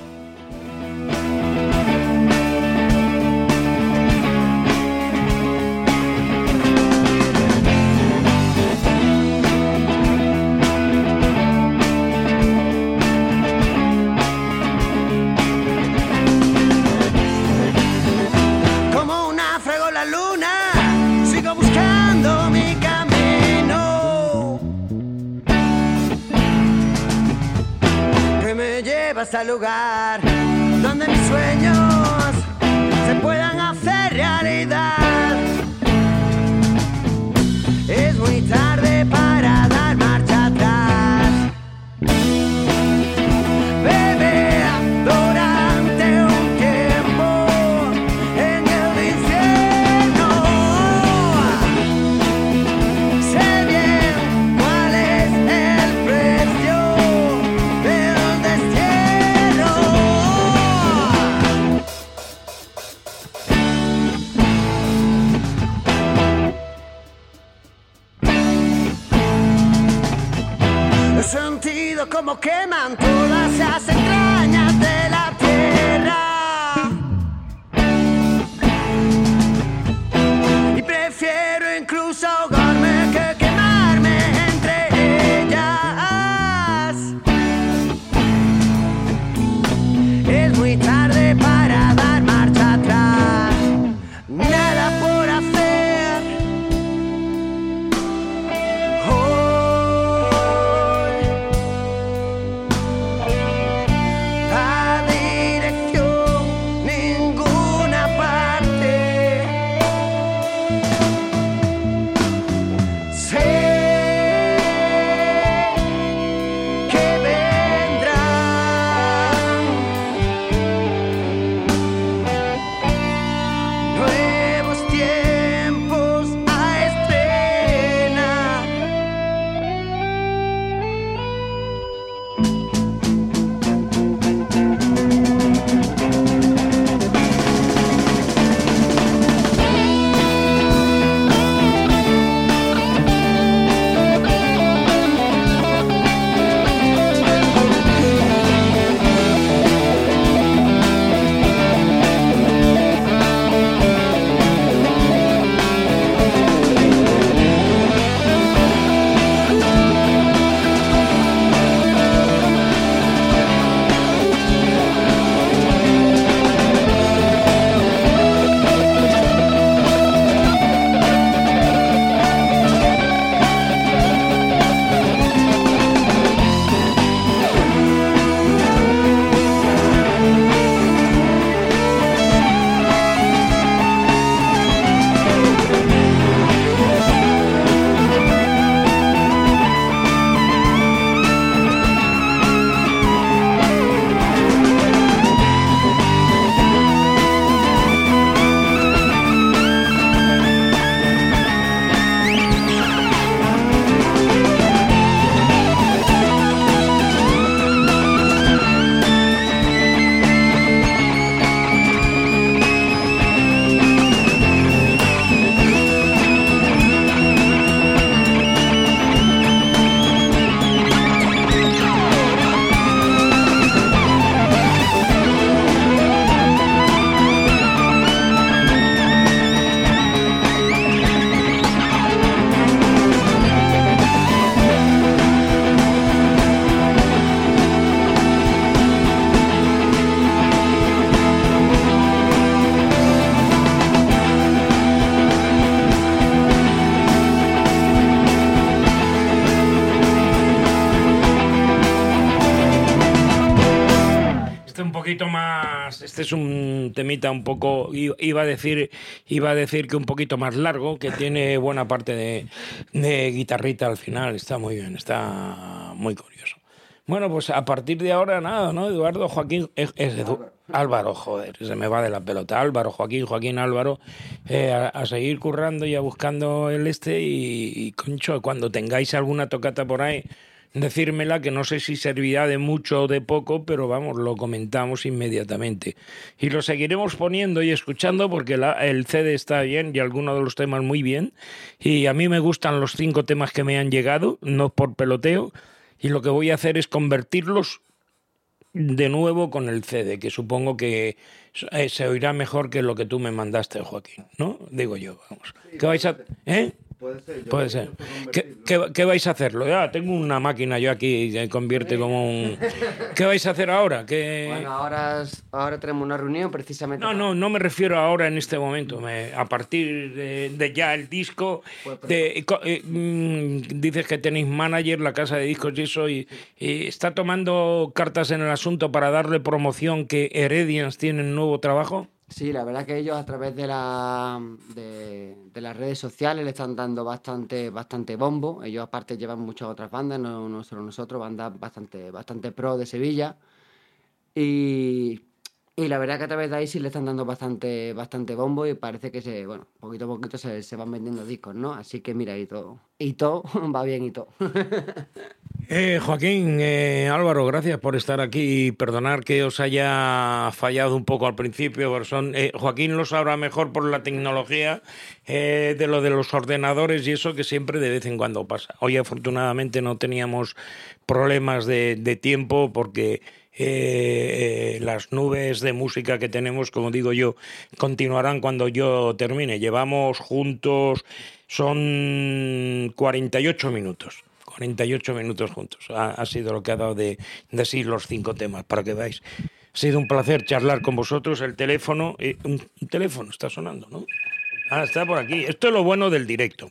Hasta el lugar donde mis sueños se puedan hacer realidad. Es muy tarde para dar marcha atrás. Bebé, durante un tiempo en el infierno. Sé bien cuál es el precio del destino. He sentido como queman todas las entrañas de la tierra. Y prefiero incluso ahogarme que quemarme entre ellas. Es muy tarde para dar marcha atrás. Nada por hacer. Hoy poquito más, este es un temita un poco, iba a decir, iba a decir que un poquito más largo, que tiene buena parte de, de guitarrita al final, está muy bien, está muy curioso. Bueno, pues a partir de ahora nada, ¿no? Eduardo, Joaquín, es, es Edu, Álvaro, joder, se me va de la pelota. Álvaro, Joaquín, Joaquín, Álvaro, eh, a, a seguir currando y a buscando el este y, y, concho, cuando tengáis alguna tocata por ahí, decírmela, que no sé si servirá de mucho o de poco, pero vamos, lo comentamos inmediatamente. Y lo seguiremos poniendo y escuchando porque la, el C D está bien y algunos de los temas muy bien. Y a mí me gustan los cinco temas que me han llegado, no por peloteo. Y lo que voy a hacer es convertirlos de nuevo con el C D, que supongo que se oirá mejor que lo que tú me mandaste, Joaquín, ¿no? Digo yo, vamos. ¿Qué vais a...? ¿Eh? Puede ser. Yo Puede ser. ¿Qué, qué, ¿Qué vais a hacerlo? Ya, tengo una máquina yo aquí que convierte como un... ¿Qué vais a hacer ahora? ¿Qué... Bueno, ahora, ahora tenemos una reunión precisamente... No, no, no me refiero ahora en este momento. Me, a partir de, de ya el disco... De, eh, mm, dices que tenéis manager, la casa de discos y eso, y, y está tomando cartas en el asunto para darle promoción que Heredians tienen nuevo trabajo. Sí, la verdad que ellos a través de, la, de, de las redes sociales le están dando bastante, bastante bombo. Ellos aparte llevan muchas otras bandas, no, no solo nosotros, bandas bastante, bastante pro de Sevilla. Y, y la verdad que a través de ahí sí le están dando bastante, bastante bombo y parece que se, bueno, poquito a poquito se, se van vendiendo discos, ¿no? Así que mira, y todo, y todo va bien y todo. Eh, Joaquín, eh, Álvaro, gracias por estar aquí y perdonar que os haya fallado un poco al principio. Pero son, eh, Joaquín lo sabrá mejor por la tecnología eh, de lo de los ordenadores y eso que siempre de vez en cuando pasa. Hoy afortunadamente no teníamos problemas de, de tiempo porque eh, eh, las nubes de música que tenemos, como digo yo, continuarán cuando yo termine. Llevamos juntos, son cuarenta y ocho minutos. cuarenta y ocho minutos juntos. Ha, ha sido lo que ha dado de, de sí los cinco temas, para que veáis. Ha sido un placer charlar con vosotros. El teléfono, eh, un, un teléfono está sonando, ¿no? Ah, está por aquí. Esto es lo bueno del directo.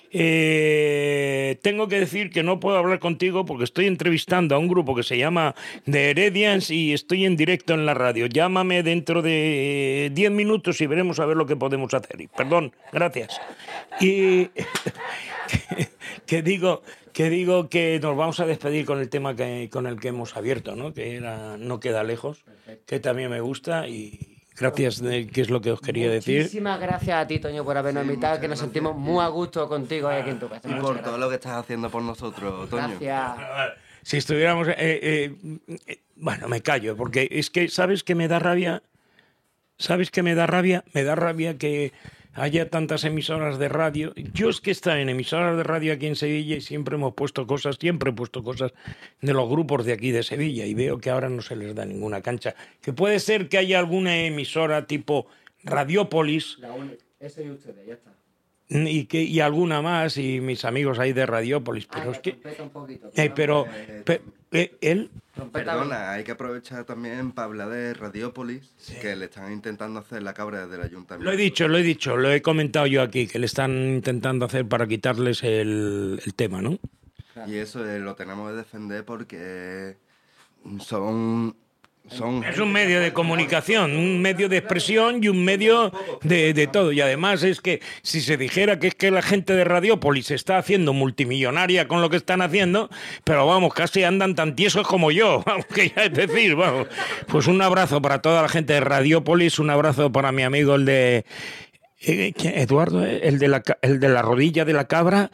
Eh, tengo que decir que no puedo hablar contigo porque estoy entrevistando a un grupo que se llama The Heredians y estoy en directo en la radio. Llámame dentro de diez minutos y veremos a ver lo que podemos hacer. Y, perdón, gracias. Y que, que digo... que digo que nos vamos a despedir con el tema que, con el que hemos abierto, ¿no? Que era No queda lejos, que también me gusta y gracias, de, que es lo que os quería decir. Muchísimas gracias a ti, Toño, por habernos Sí, invitado, que nos gracias. sentimos muy a gusto contigo aquí en tu casa. Y Muchas por gracias. todo lo que estás haciendo por nosotros, Toño. Gracias. Si estuviéramos... Eh, eh, eh, bueno, me callo, porque es que, ¿sabes qué me da rabia? ¿Sabes qué me da rabia? Me da rabia que haya tantas emisoras de radio. Yo es que he estado en emisoras de radio aquí en Sevilla y siempre hemos puesto cosas, siempre he puesto cosas de los grupos de aquí de Sevilla y veo que ahora no se les da ninguna cancha. Que puede ser que haya alguna emisora tipo Radiópolis La única. Eso y ustedes, ya está. y, que, y alguna más y mis amigos ahí de Radiópolis, pero Ah, es que... trompeta un poquito. Eh, pero... pe- eh, él... Trompeta- Perdona, hay que aprovechar también para hablar de Radiópolis, que le están intentando hacer la cabra del ayuntamiento. Lo he dicho, lo he dicho, lo he comentado yo aquí, que le están intentando hacer para quitarles el, el tema, ¿no? Y eso eh, lo tenemos que defender porque son... son Es un medio de comunicación, un medio de expresión y un medio de, de todo. Y además es que si se dijera que es que la gente de Radiópolis se está haciendo multimillonaria con lo que están haciendo, pero vamos, casi andan tan tiesos como yo, vamos, que ya es decir, vamos. Pues un abrazo para toda la gente de Radiópolis, un abrazo para mi amigo el de... Eh, ¿quién? Eduardo, eh, el de, la, ca- el de la rodilla de la cabra,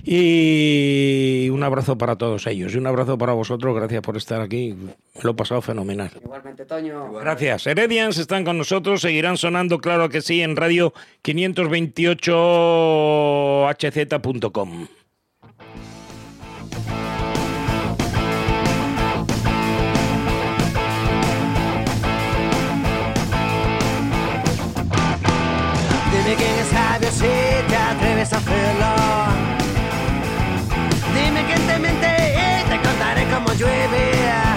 y un abrazo para todos ellos y un abrazo para vosotros, gracias por estar aquí, me lo he pasado fenomenal. Igualmente, Toño. Gracias. Heredians están con nosotros, seguirán sonando, claro que sí, en radio quinientos veintiocho h z punto com. Dime quién es sabio si te atreves a hacerlo. Dime quién te miente y te contaré cómo llueve.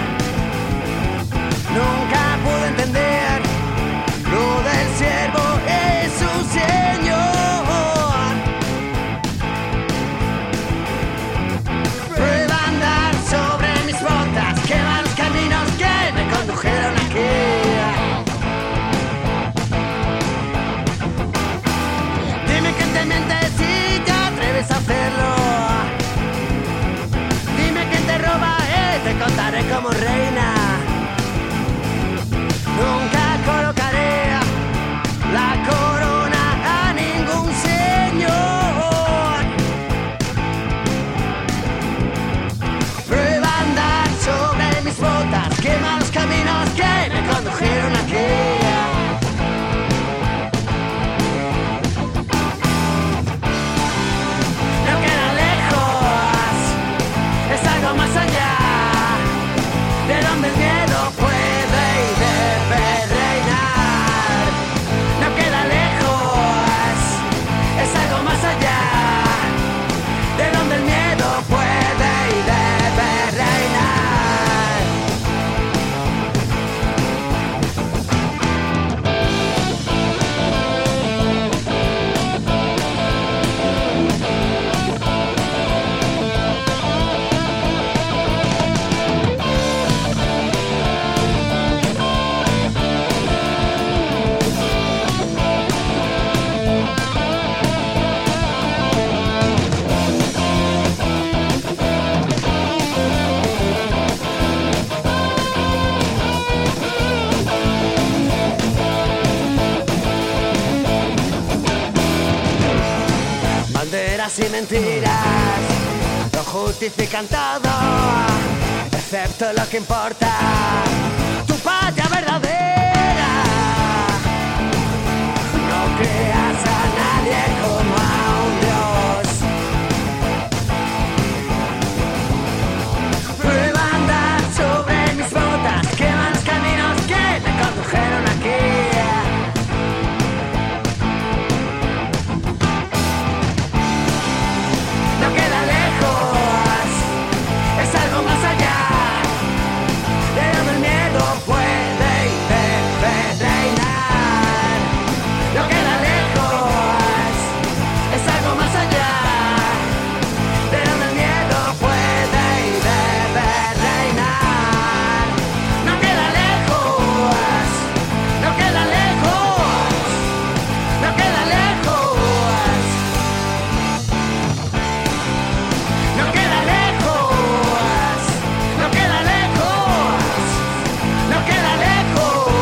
Nunca pude entender lo del siervo y su señor. y mentiras lo justifican todo, excepto lo que importa, tu patria verdadera. No creas a nadie como a un dios. Prueba a andar sobre mis botas, queman los caminos que me condujeron aquí. No queda lejos, es algo más allá de donde el miedo puede y debe reinar. No queda lejos, es algo más allá de donde el miedo puede y debe reinar. No queda lejos, no queda lejos, no queda lejos. No queda lejos, no queda lejos, no queda lejos.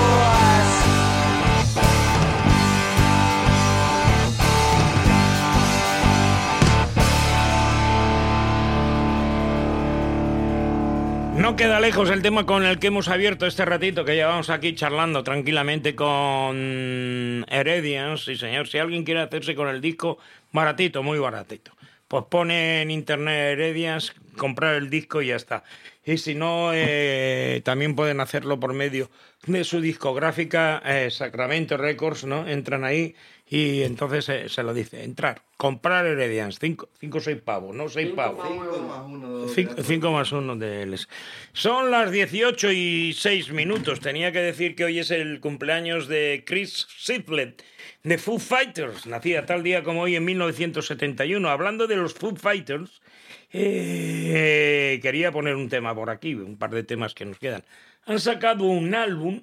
No queda lejos el tema con el que hemos abierto este ratito que llevamos aquí charlando tranquilamente con Heredians. Sí, señor, si alguien quiere hacerse con el disco, baratito, muy baratito, pues pone en internet Heredians, comprar el disco y ya está. Y si no, eh, también pueden hacerlo por medio de su discográfica, eh, Sacramento Records, ¿no? Entran ahí y entonces eh, se lo dice, entrar, comprar Heredians, cinco, cinco o seis pavos, no seis pavos. Cinco, cinco más uno de ellos. Son las dieciocho y seis minutos. Tenía que decir que hoy es el cumpleaños de Chris Sidlett, de Foo Fighters. Nacida tal día como hoy en mil novecientos setenta y uno. Hablando de los Foo Fighters, eh, quería poner un tema por aquí, un par de temas que nos quedan. Han sacado un álbum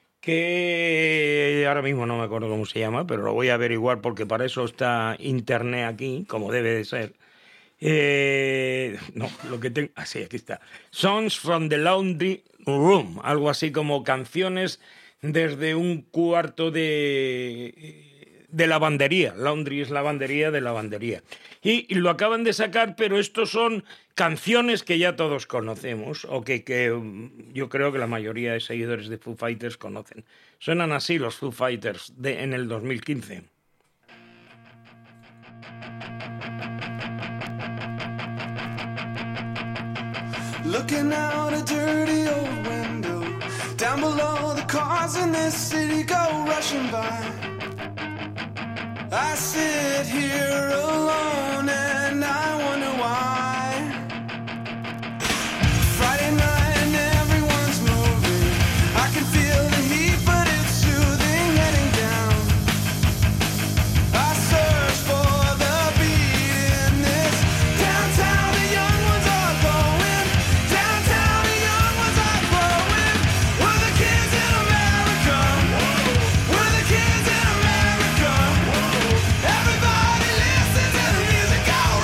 que ahora mismo no me acuerdo cómo se llama, pero lo voy a averiguar porque para eso está internet aquí, como debe de ser. Eh, no, lo que tengo... Ah, sí, aquí está. Songs from the Laundry Room, algo así como canciones desde un cuarto de, de lavandería. Laundry es lavandería de lavandería. Y, y lo acaban de sacar, pero estos son canciones que ya todos conocemos, o que, que yo creo que la mayoría de seguidores de Foo Fighters conocen. Suenan así los Foo Fighters de, en el dos mil quince. Looking out a dirty old window, down below the cars in this city go rushing by. I sit here alone and I wonder why. Friday night and everyone's moving, I can feel the heat but it's soothing heading down. I search for the beat in this downtown, the young ones are going. Downtown, the young ones are growing. We're the kids in America. We're the kids in America. Everybody listen to the music go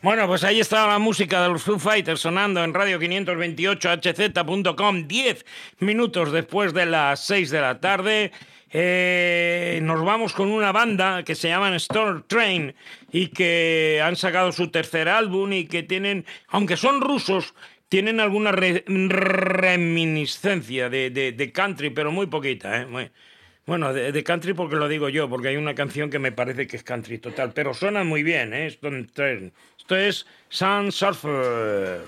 Bueno, pues ahí está la música de los Foo Fighters sonando en Radio quinientos veintiocho H Z punto com, diez minutos después de las seis de la tarde. Eh, nos vamos con una banda que se llaman Stone Train y que han sacado su tercer álbum y que tienen, aunque son rusos, tienen alguna re, reminiscencia de, de, de country, pero muy poquita, ¿eh? Muy, bueno, de, de country porque lo digo yo, porque hay una canción que me parece que es country total, pero suenan muy bien, ¿eh? Stone Train. Esto es Sun Surfer.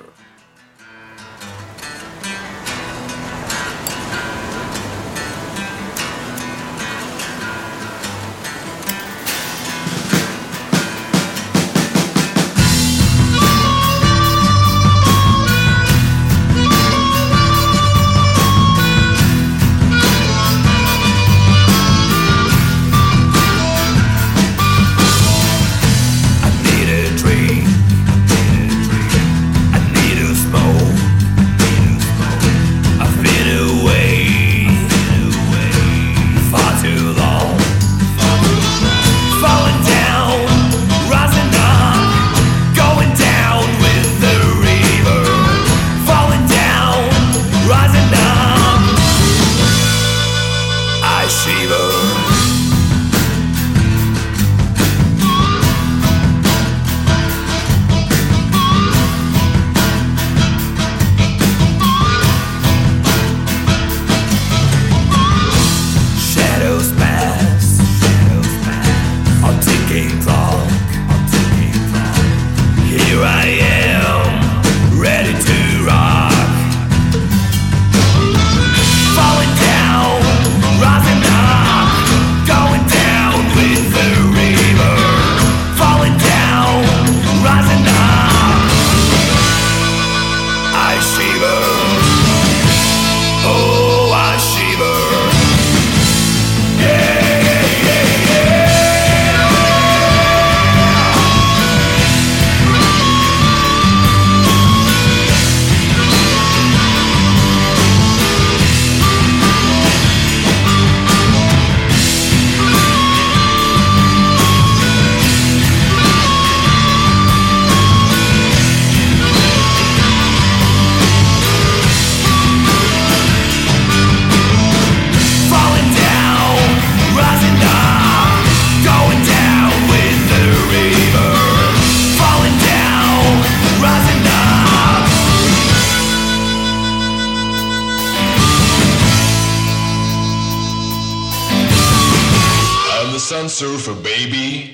Sun Surfer, baby.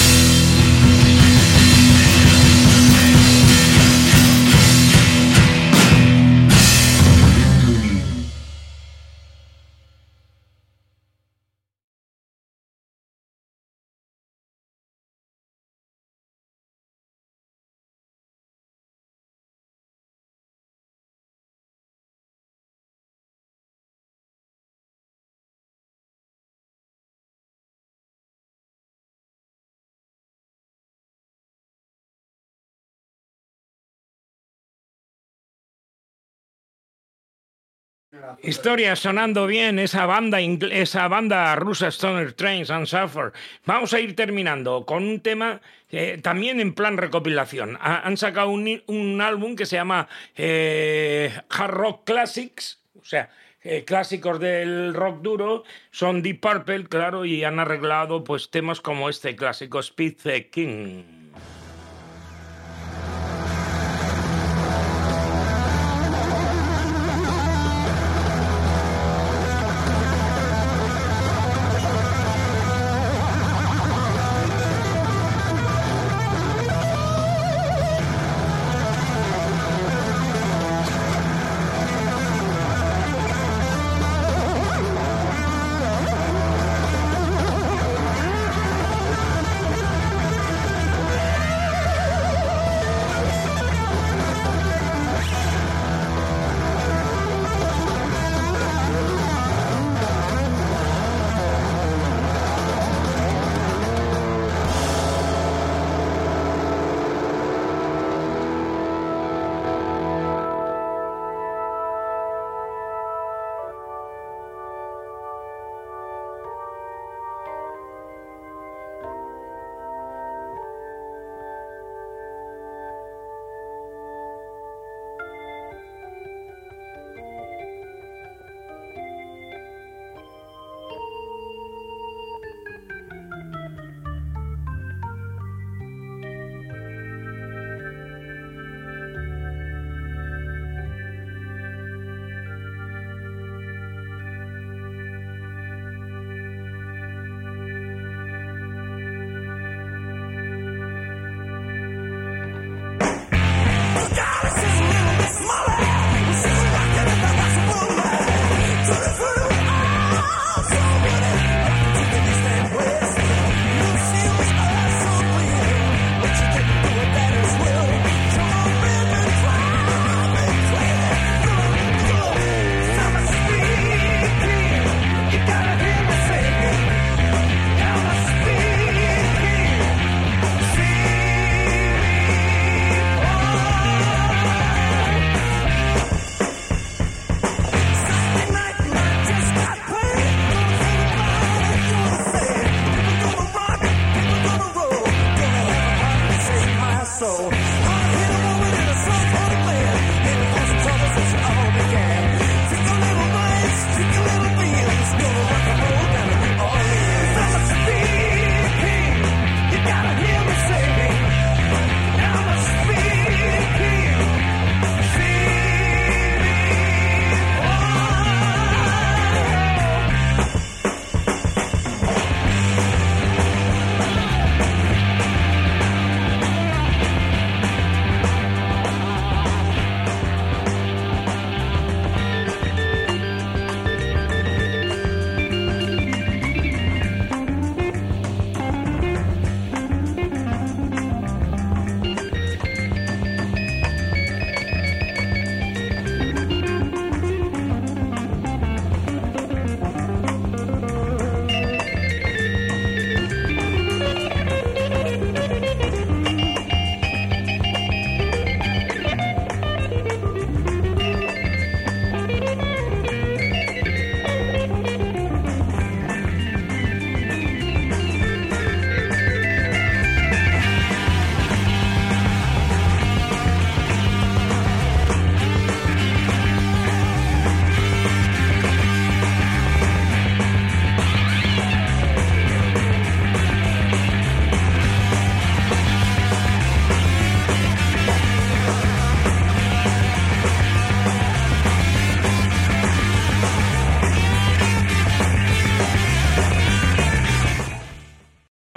Historia sonando bien, esa banda, esa banda rusa Stoner Train, Sun Surfer. Vamos a ir terminando con un tema eh, también en plan recopilación. Ha, han sacado un, un álbum que se llama eh, Hard Rock Classics, o sea, eh, clásicos del rock duro. Son Deep Purple, claro, y han arreglado pues temas como este clásico, Speed the King.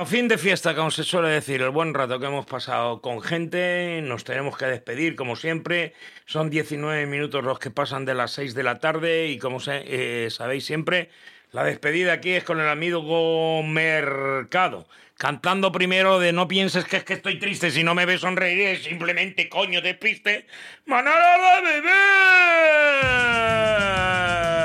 fin de fiesta, como se suele decir, el buen rato que hemos pasado con gente, nos tenemos que despedir, como siempre. Son diecinueve minutos los que pasan de las seis de la tarde y como se, eh, sabéis siempre, la despedida aquí es con el amigo Mercado, cantando primero de no pienses que es que estoy triste, si no me ves sonreír, simplemente coño te piste, manera de beber.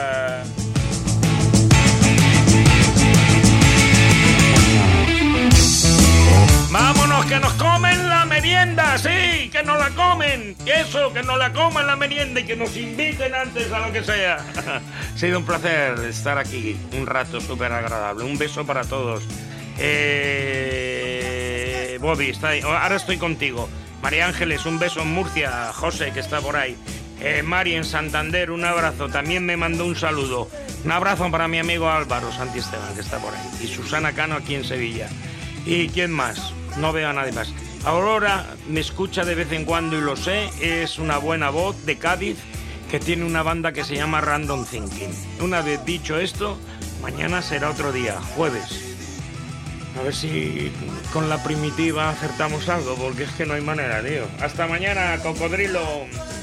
Vámonos, que nos comen la merienda, sí, que nos la comen, que eso, que nos la coman la merienda y que nos inviten antes a lo que sea. Ha sido un placer estar aquí, un rato súper agradable, un beso para todos. Eh... Bobby, está ahí. Ahora estoy contigo. María Ángeles, un beso en Murcia, José, que está por ahí. Eh, Mari en Santander, un abrazo, también me mandó un saludo. Un abrazo para mi amigo Álvaro Santi Esteban, que está por ahí. Y Susana Cano aquí en Sevilla. ¿Y quién más? No veo a nadie más. Aurora me escucha de vez en cuando y lo sé, es una buena voz de Cádiz que tiene una banda que se llama Random Thinking. Una vez dicho esto, mañana será otro día, jueves. A ver si con la primitiva acertamos algo, porque es que no hay manera, tío. Hasta mañana, cocodrilo.